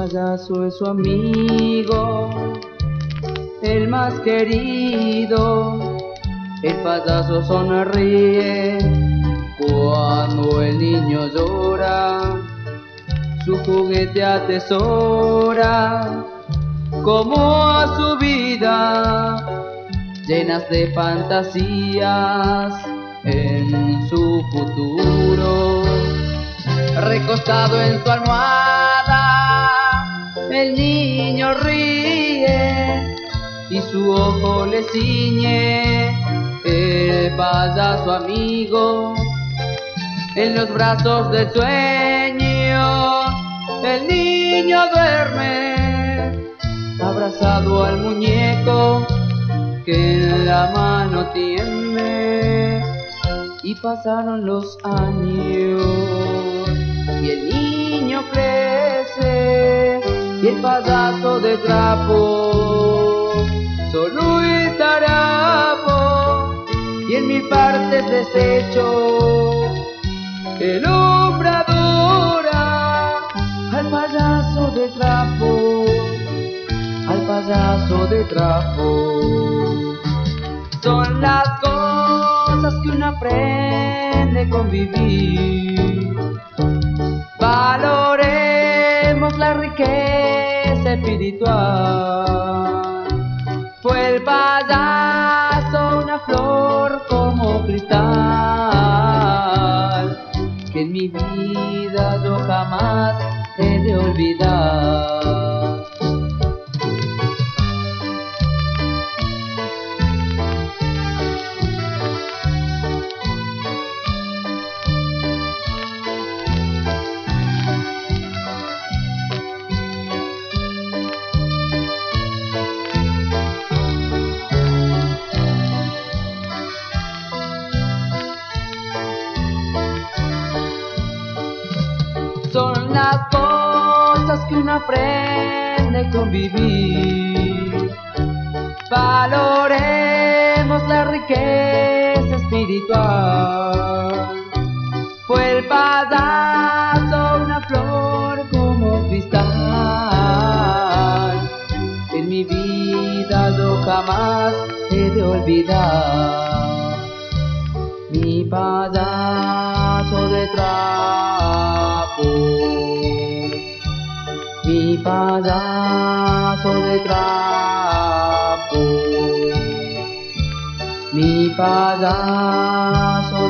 payaso es su amigo, el más querido. El payaso sonríe cuando el niño llora, su juguete atesora como a su vida, llenas de fantasías en su futuro. Recostado en su almohada, el niño ríe y su ojo le ciñe el payaso amigo. En los brazos del sueño, el niño duerme, abrazado al muñeco que en la mano tiene. Y pasaron los años y el niño crece, y el payaso de trapo solo es harapo, y en mil partes deshecho el hombre adora al payaso de trapo, al payaso de trapo. Son las cosas que uno aprende a convivir. Valoremos la riqueza espiritual. Fue el payaso una flor como cristal, que en mi vida yo jamás he de olvidar. Son las cosas que uno aprende a convivir. Valoremos la riqueza espiritual. Fue el payaso una flor como cristal, en mi vida yo jamás he de olvidar. Mi payaso de trapo, mi payaso de trapo, mi payaso